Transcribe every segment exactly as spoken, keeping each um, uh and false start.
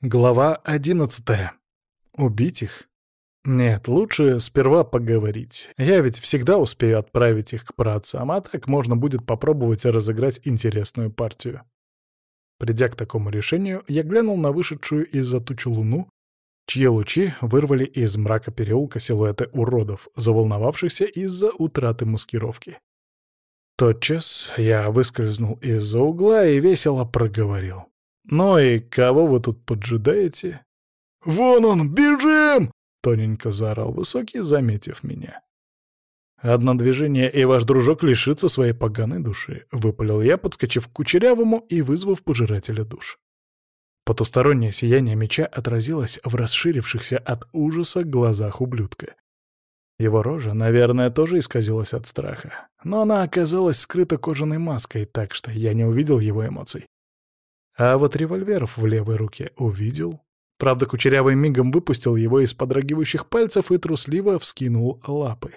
Глава одиннадцатая. Убить их? Нет, лучше сперва поговорить. Я ведь всегда успею отправить их к праотцам, а так можно будет попробовать разыграть интересную партию. Придя к такому решению, я глянул на вышедшую из-за тучи луну, чьи лучи вырвали из мрака переулка силуэты уродов, заволновавшихся из-за утраты маскировки. Тотчас я выскользнул из-за угла и весело проговорил. «Ну и кого вы тут поджидаете?» «Вон он, бежим!» — тоненько заорал Высокий, заметив меня. «Одно движение, и ваш дружок лишится своей поганой души», — выпалил я, подскочив к Кучерявому и вызвав пожирателя душ. Потустороннее сияние меча отразилось в расширившихся от ужаса глазах ублюдка. Его рожа, наверное, тоже исказилась от страха, но она оказалась скрыта кожаной маской, так что я не увидел его эмоций. А вот револьвер в левой руке увидел. Правда, Кучерявый мигом выпустил его из подрагивающих пальцев и трусливо вскинул лапы.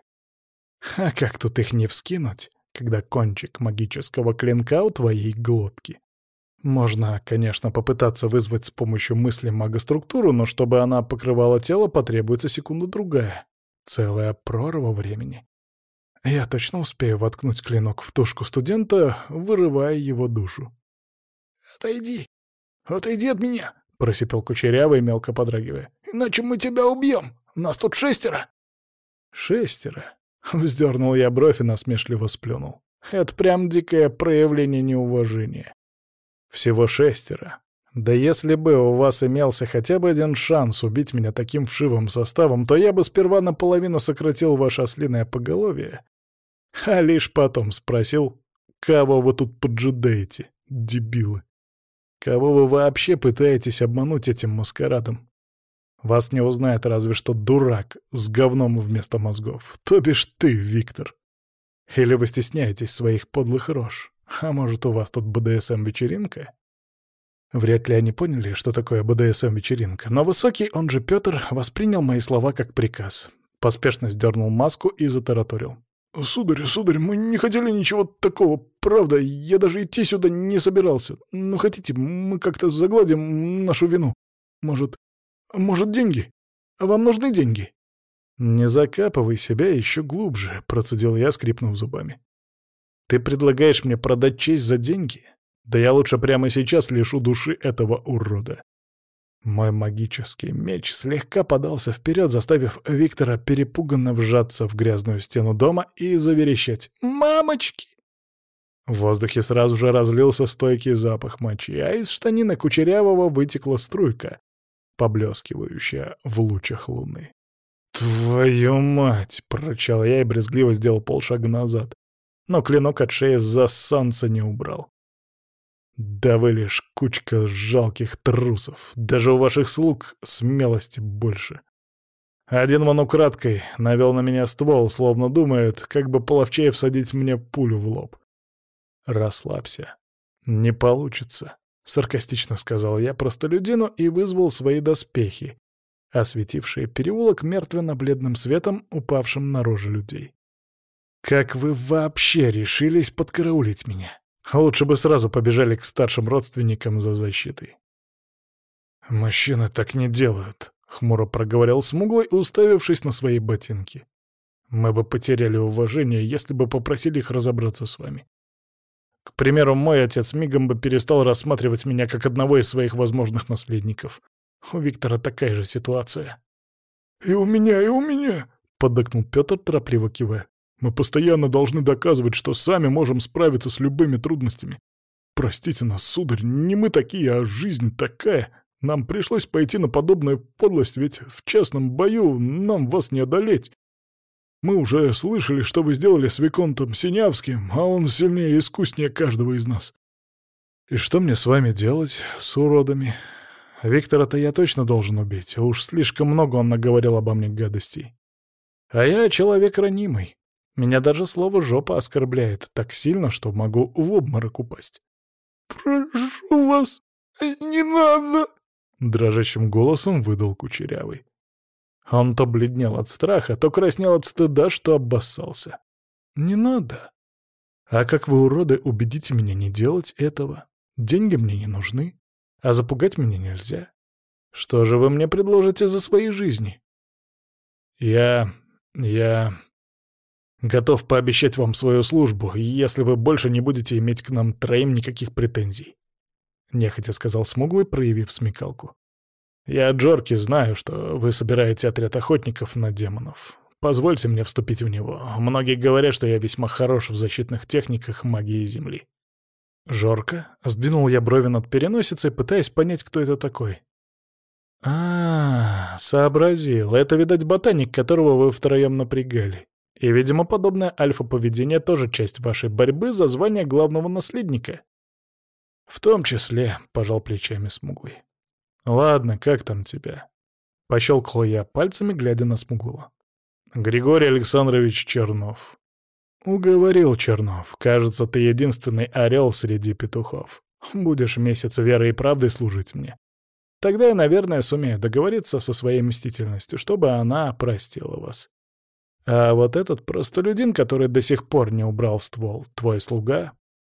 А как тут их не вскинуть, когда кончик магического клинка у твоей глотки? Можно, конечно, попытаться вызвать с помощью мысли магоструктуру, но чтобы она покрывала тело, потребуется секунда-другая. Целая прорва времени. Я точно успею воткнуть клинок в тушку студента, вырывая его душу. «Отойди! Отойди от меня!» — просипел Кучерявый, мелко подрагивая. «Иначе мы тебя убьем! Нас тут шестеро!» «Шестеро?» — вздернул я бровь и насмешливо сплюнул. «Это прям дикое проявление неуважения. Всего шестеро. Да если бы у вас имелся хотя бы один шанс убить меня таким вшивым составом, то я бы сперва наполовину сократил ваше ослиное поголовье, а лишь потом спросил, кого вы тут поджидаете, дебилы. Кого вы вообще пытаетесь обмануть этим маскарадом? Вас не узнает разве что дурак с говном вместо мозгов, то бишь ты, Виктор. Или вы стесняетесь своих подлых рож? А может, у вас тут бэ дэ эс эм-вечеринка?» Вряд ли они поняли, что такое бэ дэ эс эм-вечеринка, но Высокий, он же Пётр, воспринял мои слова как приказ. Поспешно сдернул маску и затараторил. «Сударь, сударь, мы не хотели ничего такого, правда, я даже идти сюда не собирался. Ну, хотите, мы как-то загладим нашу вину. Может, может, деньги? Вам нужны деньги?» «Не закапывай себя еще глубже», — процедил я, скрипнув зубами. «Ты предлагаешь мне продать честь за деньги? Да я лучше прямо сейчас лишу души этого урода». Мой магический меч слегка подался вперед, заставив Виктора перепуганно вжаться в грязную стену дома и заверещать «Мамочки!». В воздухе сразу же разлился стойкий запах мочи, а из штанины Кучерявого вытекла струйка, поблескивающая в лучах луны. «Твою мать!» — прорычал я и брезгливо сделал полшага назад, но клинок от шеи засанца не убрал. «Да вы лишь кучка жалких трусов. Даже у ваших слуг смелости больше. Один вон украдкой навел на меня ствол, словно думает, как бы половчее всадить мне пулю в лоб. Расслабься. Не получится», — саркастично сказал я простолюдину и вызвал свои доспехи, осветившие переулок мертвенно-бледным светом, упавшим на рожи людей. «Как вы вообще решились подкараулить меня? Лучше бы сразу побежали к старшим родственникам за защитой». «Мужчины так не делают», — хмуро проговорил Смуглый, уставившись на свои ботинки. «Мы бы потеряли уважение, если бы попросили их разобраться с вами. К примеру, мой отец мигом бы перестал рассматривать меня как одного из своих возможных наследников. У Виктора такая же ситуация». «И у меня, и у меня», — поддакнул Пётр, торопливо кивая. «Мы постоянно должны доказывать, что сами можем справиться с любыми трудностями. Простите нас, сударь, не мы такие, а жизнь такая. Нам пришлось пойти на подобную подлость, ведь в частном бою нам вас не одолеть. Мы уже слышали, что вы сделали с Виконтом Синявским, а он сильнее и искуснее каждого из нас». «И что мне с вами делать, с уродами? Виктора-то я точно должен убить, уж слишком много он наговорил обо мне гадостей. А я человек ранимый. Меня даже слово «жопа» оскорбляет так сильно, что могу в обморок упасть». «Прошу вас, не надо!» — дрожащим голосом выдал Кучерявый. Он то бледнел от страха, то краснел от стыда, что обоссался. «Не надо. А как вы, уроды, убедите меня не делать этого? Деньги мне не нужны, а запугать меня нельзя. Что же вы мне предложите за свои жизни? Я... я... готов пообещать вам свою службу, если вы больше не будете иметь к нам троим никаких претензий. Нехотя сказал Смуглый, проявив смекалку. Я, Джорки, знаю, что вы собираете отряд охотников на демонов. Позвольте мне вступить в него. Многие говорят, что я весьма хорош в защитных техниках магии Земли. Жорка? Сдвинул я брови над переносицей, пытаясь понять, кто это такой. А, сообразил. Это, видать, ботаник, которого вы втроем напрягали. И, видимо, подобное альфа-поведение тоже часть вашей борьбы за звание главного наследника. В том числе, пожал плечами Смуглый. Ладно, как там тебя? Пощелкал я пальцами, глядя на Смуглого. Григорий Александрович Чернов. Уговорил, Чернов. Кажется, ты единственный орел среди петухов. Будешь месяц верой и правдой служить мне. Тогда я, наверное, сумею договориться со своей мстительностью, чтобы она простила вас. А вот этот простолюдин, который до сих пор не убрал ствол, твой слуга?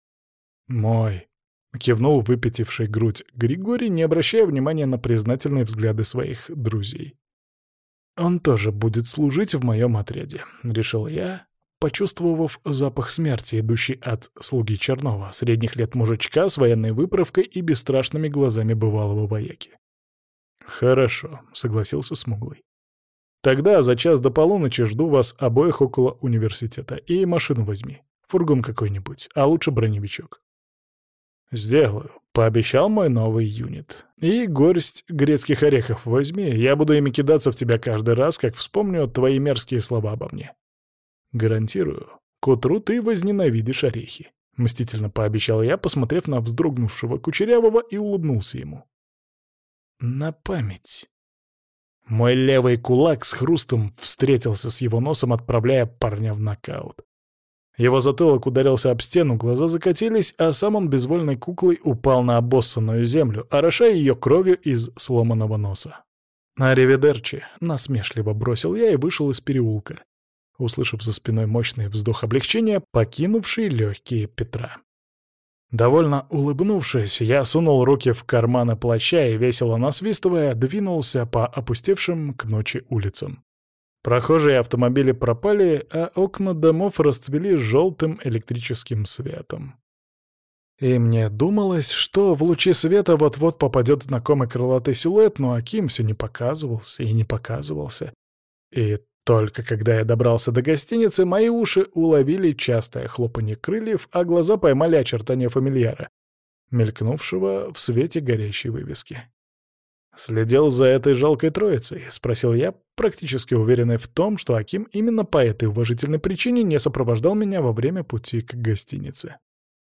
Мой. Кивнул выпятивший грудь Григорий, не обращая внимания на признательные взгляды своих друзей. «Он тоже будет служить в моем отряде», — решил я, почувствовав запах смерти, идущий от слуги Чернова, средних лет мужичка с военной выправкой и бесстрашными глазами бывалого вояки. «Хорошо», — согласился Смуглый. «Тогда за час до полуночи жду вас обоих около университета. И машину возьми, фургон какой-нибудь, а лучше броневичок». «Сделаю», — пообещал мой новый юнит. «И горсть грецких орехов возьми, я буду ими кидаться в тебя каждый раз, как вспомню твои мерзкие слова обо мне. Гарантирую, к утру ты возненавидишь орехи», — мстительно пообещал я, посмотрев на вздрогнувшего Кучерявого, и улыбнулся ему. «На память». Мой левый кулак с хрустом встретился с его носом, отправляя парня в нокаут. Его затылок ударился об стену, глаза закатились, а сам он безвольной куклой упал на обоссанную землю, орошая ее кровью из сломанного носа. «Аривидерчи!» — насмешливо бросил я и вышел из переулка, услышав за спиной мощный вздох облегчения, покинувший легкие Петра. Довольно улыбнувшись, я сунул руки в карманы плаща и, весело насвистывая, двинулся по опустевшим к ночи улицам. Прохожие автомобили пропали, а окна домов расцвели желтым электрическим светом. И мне думалось, что в лучи света вот-вот попадет знакомый крылатый силуэт, но Аким все не показывался и не показывался. И только когда я добрался до гостиницы, мои уши уловили частое хлопанье крыльев, а глаза поймали очертания фамильяра, мелькнувшего в свете горящей вывески. «Следил за этой жалкой троицей?» — спросил я, практически уверенный в том, что Аким именно по этой уважительной причине не сопровождал меня во время пути к гостинице.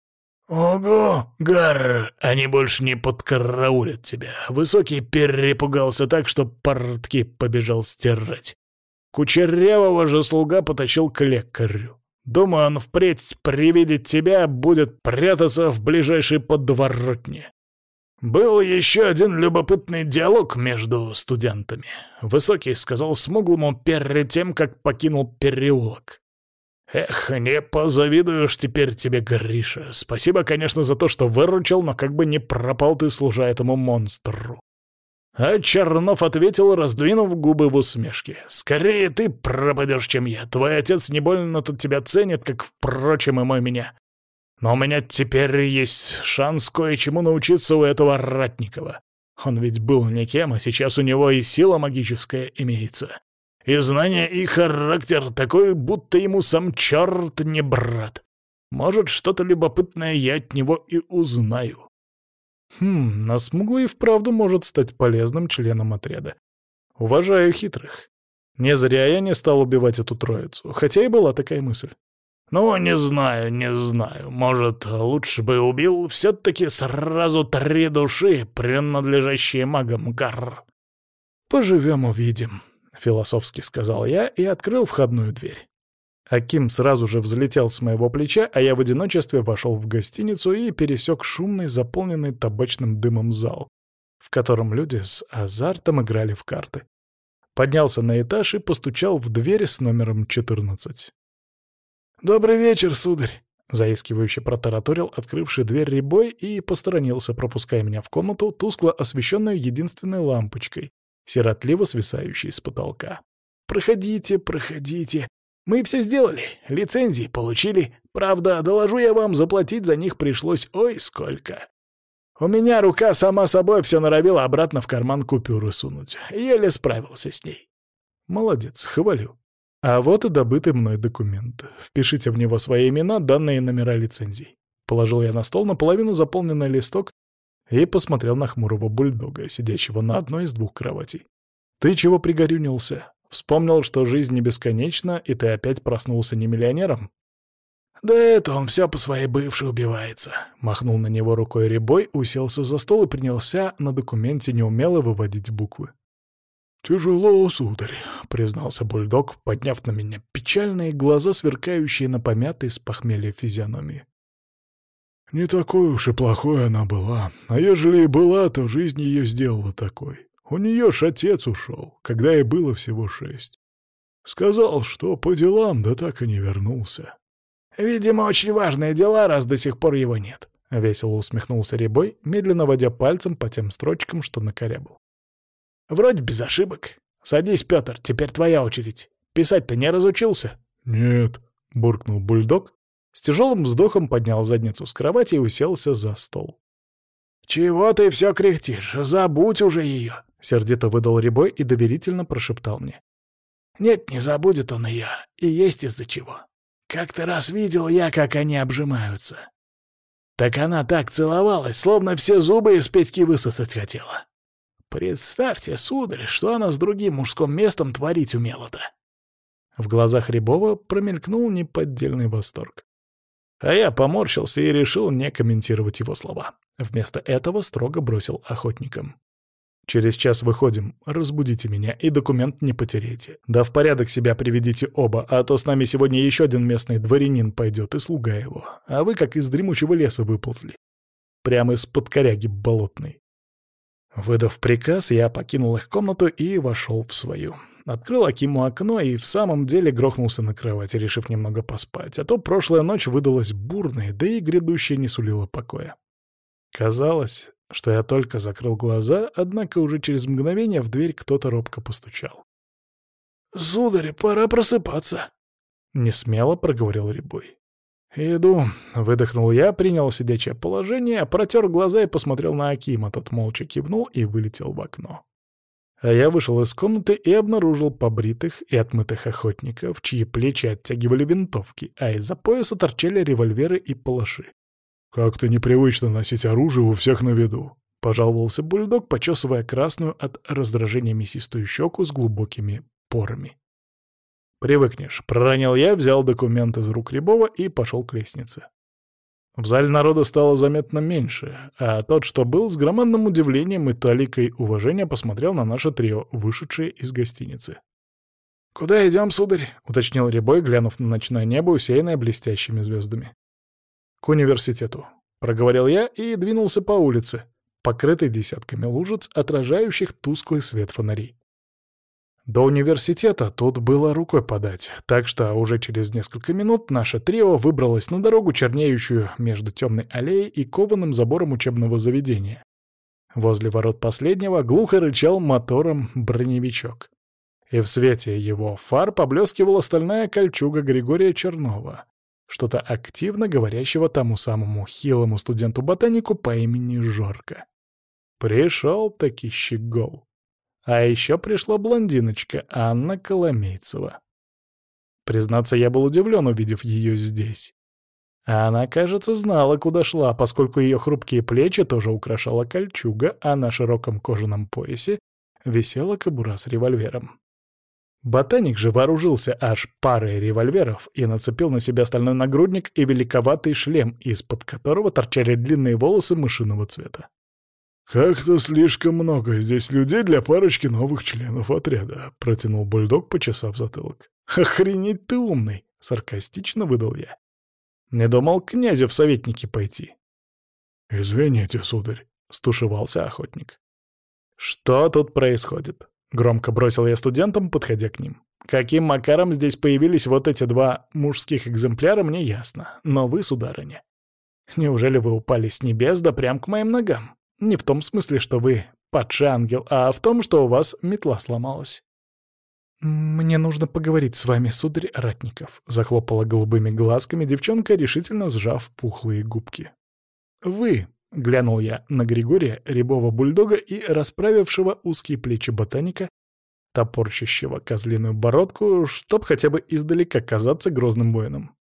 «Ого, Гар, они больше не подкараулят тебя. Высокий перепугался так, что портки побежал стирать. Кучерявого же слуга потащил к лекарю. Думаю, он впредь при виде тебя будет прятаться в ближайшей подворотне». Был еще один любопытный диалог между студентами. Высокий сказал Смуглому перед тем, как покинул переулок: «Эх, не позавидуешь теперь тебе, Гриша. Спасибо, конечно, за то, что выручил, но как бы не пропал ты, служа этому монстру». А Чернов ответил, раздвинув губы в усмешке: «Скорее ты пропадешь, чем я. Твой отец не больно тут тебя ценит, как, впрочем, и мой меня. Но у меня теперь есть шанс кое-чему научиться у этого Ратникова. Он ведь был никем, а сейчас у него и сила магическая имеется. И знания, и характер такой, будто ему сам черт не брат. Может, что-то любопытное я от него и узнаю». Хм, на Смуглый вправду может стать полезным членом отряда. Уважаю хитрых. Не зря я не стал убивать эту троицу, хотя и была такая мысль. «Ну, не знаю, не знаю. Может, лучше бы убил все-таки сразу три души, принадлежащие магам, Гар». «Поживем, увидим», — философски сказал я и открыл входную дверь. Аким сразу же взлетел с моего плеча, а я в одиночестве вошел в гостиницу и пересек шумный, заполненный табачным дымом зал, в котором люди с азартом играли в карты. Поднялся на этаж и постучал в дверь с номером четырнадцать. «Добрый вечер, сударь!» Заискивающе протараторил открывший дверь Рябой и посторонился, пропуская меня в комнату, тускло освещенную единственной лампочкой, сиротливо свисающей с потолка. «Проходите, проходите. Мы все сделали. Лицензии получили. Правда, доложу я вам, заплатить за них пришлось ой сколько. У меня рука сама собой все норовила обратно в карман купюры сунуть. Еле справился с ней». «Молодец, хвалю. А вот и добытый мной документ. Впишите в него свои имена, данные и номера лицензий». Положил я на стол наполовину заполненный листок и посмотрел на хмурого бульдога, сидящего на одной из двух кроватей. «Ты чего пригорюнился? Вспомнил, что жизнь не бесконечна, и ты опять проснулся не миллионером?» «Да это он все по своей бывшей убивается», — махнул на него рукой Рябой, уселся за стол и принялся на документе неумело выводить буквы. «Тяжело, сударь», — признался бульдог, подняв на меня печальные глаза, сверкающие на помятой с похмелья физиономии. «Не такой уж и плохой она была, а ежели и была, то жизнь ее сделала такой. У нее ж отец ушел, когда ей было всего шесть. Сказал, что по делам, да так и не вернулся». «Видимо, очень важные дела, раз до сих пор его нет», — весело усмехнулся Рябой, медленно водя пальцем по тем строчкам, что накорябал. «Вроде без ошибок. Садись, Петр, теперь твоя очередь. Писать-то не разучился?» «Нет», — буркнул бульдог, с тяжелым вздохом поднял задницу с кровати и уселся за стол. «Чего ты все кряхтишь? Забудь уже ее!» — сердито выдал Рябой и доверительно прошептал мне. «Нет, не забудет он ее, и есть из-за чего. Как-то раз видел я, как они обжимаются. Так она так целовалась, словно все зубы из Петьки высосать хотела. Представьте, сударь, что она с другим мужским местом творить умела-то». В глазах Рябова промелькнул неподдельный восторг. А я поморщился и решил не комментировать его слова. Вместо этого строго бросил охотникам. «Через час выходим, разбудите меня и документ не потеряйте. Да в порядок себя приведите оба, а то с нами сегодня еще один местный дворянин пойдет и слуга его, а вы как из дремучего леса выползли. Прямо из-под коряги болотной». Выдав приказ, я покинул их комнату и вошел в свою. Открыл Акиму окно и в самом деле грохнулся на кровати, решив немного поспать, а то прошлая ночь выдалась бурной, да и грядущая не сулила покоя. Казалось, что я только закрыл глаза, однако уже через мгновение в дверь кто-то робко постучал. «Сударь, пора просыпаться», — несмело проговорил Рябой. «Иду», — выдохнул я, принял сидячее положение, протер глаза и посмотрел на Акима. Тот молча кивнул и вылетел в окно. А я вышел из комнаты и обнаружил побритых и отмытых охотников, чьи плечи оттягивали винтовки, а из-за пояса торчали револьверы и палаши. «Как-то непривычно носить оружие у всех на виду», — пожаловался бульдог, почесывая красную от раздражения мясистую щеку с глубокими порами. «Привыкнешь», — проронил я, взял документ из рук Рябова и пошел к лестнице. В зале народу стало заметно меньше, а тот, что был, с громадным удивлением и таликой уважения посмотрел на наше трио, вышедшее из гостиницы. «Куда идем, сударь?» — уточнил Рябой, глянув на ночное небо, усеянное блестящими звездами. «К университету», — проговорил я и двинулся по улице, покрытой десятками лужиц, отражающих тусклый свет фонарей. До университета тут было рукой подать, так что уже через несколько минут наше трио выбралось на дорогу, чернеющую между темной аллеей и кованым забором учебного заведения. Возле ворот последнего глухо рычал мотором броневичок. И в свете его фар поблескивала стальная кольчуга Григория Чернова, что-то активно говорящего тому самому хилому студенту-ботанику по имени Жорка. Пришел-таки щегол. А еще пришла блондиночка Анна Коломейцева. Признаться, я был удивлен, увидев ее здесь. А она, кажется, знала, куда шла, поскольку ее хрупкие плечи тоже украшала кольчуга, а на широком кожаном поясе висела кобура с револьвером. Ботаник же вооружился аж парой револьверов и нацепил на себя стальной нагрудник и великоватый шлем, из-под которого торчали длинные волосы мышиного цвета. «Как-то слишком много здесь людей для парочки новых членов отряда», — протянул бульдог, почесав затылок. «Охренеть ты умный!» — саркастично выдал я. «Не думал к князю в советники пойти». «Извините, сударь», — стушевался охотник. «Что тут происходит?» — громко бросил я студентам, подходя к ним. Каким макаром здесь появились вот эти два мужских экземпляра, мне ясно. Но вы, сударыня, неужели вы упали с небес да прям к моим ногам? Не в том смысле, что вы падший ангел, а в том, что у вас метла сломалась. «Мне нужно поговорить с вами, сударь Ратников», — захлопала голубыми глазками девчонка, решительно сжав пухлые губки. «Вы», — глянул я на Григория, рябого бульдога и расправившего узкие плечи ботаника, топорщащего козлиную бородку, чтоб хотя бы издалека казаться грозным воином.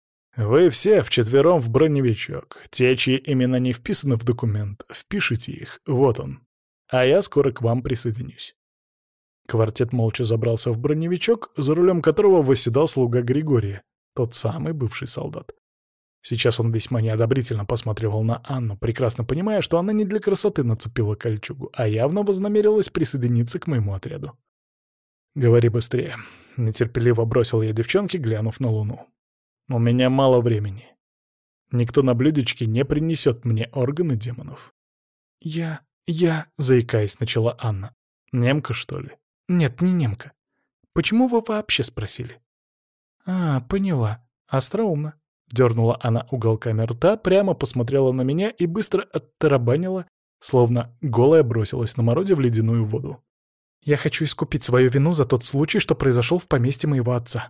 «Вы все вчетвером в броневичок. Те, чьи имена не вписаны в документ, впишите их, вот он. А я скоро к вам присоединюсь». Квартет молча забрался в броневичок, за рулем которого восседал слуга Григория, тот самый бывший солдат. Сейчас он весьма неодобрительно посматривал на Анну, прекрасно понимая, что она не для красоты нацепила кольчугу, а явно вознамерилась присоединиться к моему отряду. «Говори быстрее», — нетерпеливо бросил я девчонке, глянув на луну. «У меня мало времени. Никто на блюдечке не принесет мне органы демонов». «Я... я...» — заикаясь, начала Анна. «Немка, что ли?» «Нет, не немка. Почему вы вообще спросили?» «А, поняла. Остроумно». Дернула она уголками рта, прямо посмотрела на меня и быстро оттарабанила, словно голая бросилась на морозе в ледяную воду. «Я хочу искупить свою вину за тот случай, что произошел в поместье моего отца».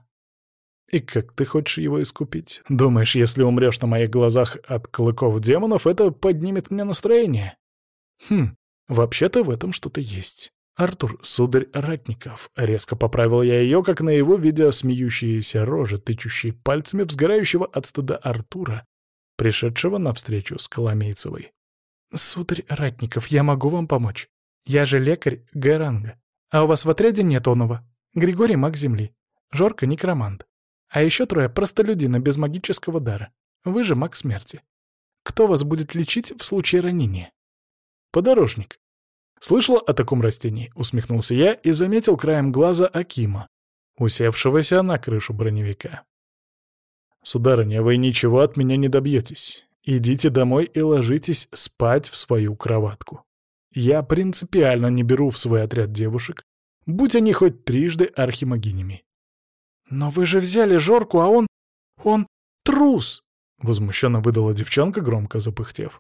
«И как ты хочешь его искупить? Думаешь, если умрешь на моих глазах от клыков демонов, это поднимет мне настроение?» «Хм, вообще-то в этом что-то есть. Артур, сударь Ратников», — резко поправил я ее, как наяву, видя смеющиеся рожи, тычущие пальцами взгорающего от стыда Артура, пришедшего навстречу с Коломейцевой. «Сударь Ратников, я могу вам помочь. Я же лекарь Г-ранга. А у вас в отряде нет оного. Григорий — маг земли, Жорка — некромант. А еще трое простолюдина без магического дара. Вы же маг смерти. Кто вас будет лечить в случае ранения?» «Подорожник». «Слышала о таком растении?» — усмехнулся я и заметил краем глаза Акима, усевшегося на крышу броневика. «Сударыня, вы ничего от меня не добьетесь. Идите домой и ложитесь спать в свою кроватку. Я принципиально не беру в свой отряд девушек, будь они хоть трижды архимагинями». «Но вы же взяли Жорку, а он... он трус!» — возмущенно выдала девчонка, громко запыхтев.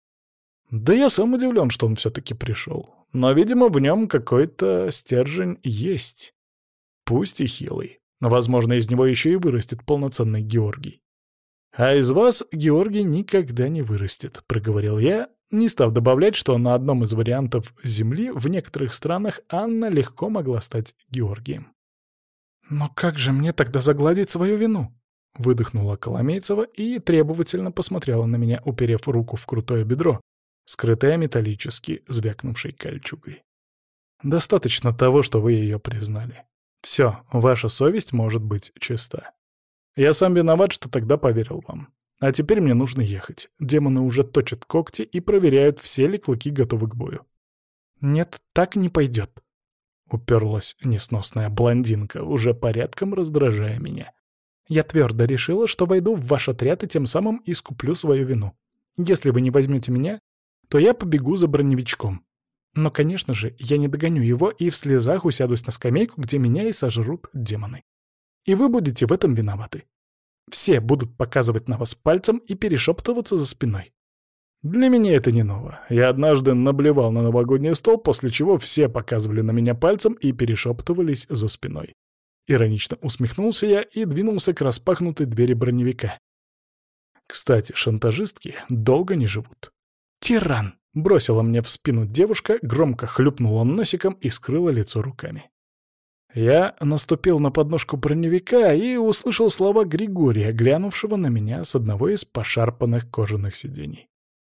Да я сам удивлен, что он все-таки пришел. Но, видимо, в нем какой-то стержень есть. Пусть и хилый. Возможно, из него еще и вырастет полноценный Георгий. «А из вас Георгий никогда не вырастет», — проговорил я, не став добавлять, что на одном из вариантов Земли в некоторых странах Анна легко могла стать Георгием. «Но как же мне тогда загладить свою вину?» — выдохнула Коломейцева и требовательно посмотрела на меня, уперев руку в крутое бедро, скрытая металлически звякнувшей кольчугой. «Достаточно того, что вы ее признали. Все, ваша совесть может быть чиста. Я сам виноват, что тогда поверил вам. А теперь мне нужно ехать. Демоны уже точат когти и проверяют, все ли клыки готовы к бою». «Нет, так не пойдет», — уперлась несносная блондинка, уже порядком раздражая меня. «Я твердо решила, что войду в ваш отряд и тем самым искуплю свою вину. Если вы не возьмете меня, то я побегу за броневичком. Но, конечно же, я не догоню его и в слезах усядусь на скамейку, где меня и сожрут демоны. И вы будете в этом виноваты. Все будут показывать на вас пальцем и перешептываться за спиной». Для меня это не ново. Я однажды наблевал на новогодний стол, после чего все показывали на меня пальцем и перешептывались за спиной. Иронично усмехнулся я и двинулся к распахнутой двери броневика. Кстати, шантажистки долго не живут. «Тиран!» — бросила мне в спину девушка, громко хлюпнула носиком и скрыла лицо руками. Я наступил на подножку броневика и услышал слова Григория, глянувшего на меня с одного из пошарпанных кожаных сидений.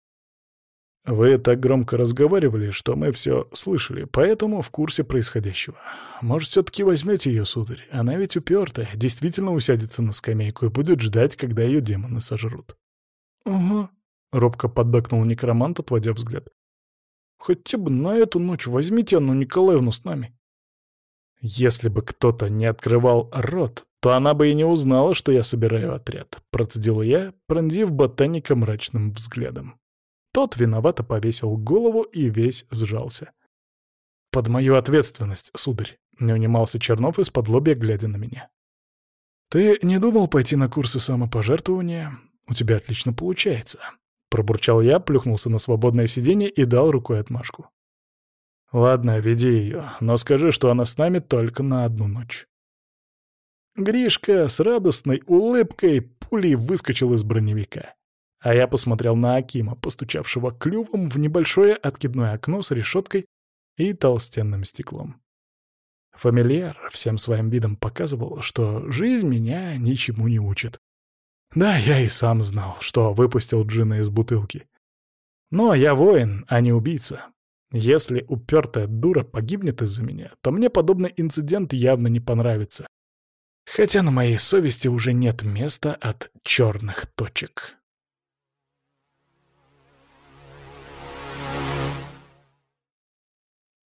«Вы так громко разговаривали, что мы все слышали, поэтому в курсе происходящего. Может, все-таки возьмете ее, сударь? Она ведь упертая, действительно усядется на скамейку и будет ждать, когда ее демоны сожрут». «Угу», — робко поддакнул некромант, отводя взгляд. «Хотя бы на эту ночь возьмите Анну Николаевну с нами». Если бы кто-то не открывал рот, то она бы и не узнала, что я собираю отряд, процедил я, пронзив ботаника мрачным взглядом. Тот виновато повесил голову и весь сжался. под мою ответственность, сударь», — не унимался Чернов из-под лобья, глядя на меня. «Ты не думал пойти на курсы самопожертвования? У тебя отлично получается», — пробурчал я, плюхнулся на свободное сиденье и дал рукой отмашку. «Ладно, веди ее, но скажи, что она с нами только на одну ночь». Гришка с радостной улыбкой пулей выскочил из броневика. А я посмотрел на Акима, постучавшего клювом в небольшое откидное окно с решеткой и толстенным стеклом. Фамильяр всем своим видом показывал, что жизнь меня ничему не учит. Да, я и сам знал, что выпустил джина из бутылки. Но я воин, а не убийца. Если упертая дура погибнет из-за меня, то мне подобный инцидент явно не понравится. Хотя на моей совести уже нет места от черных точек.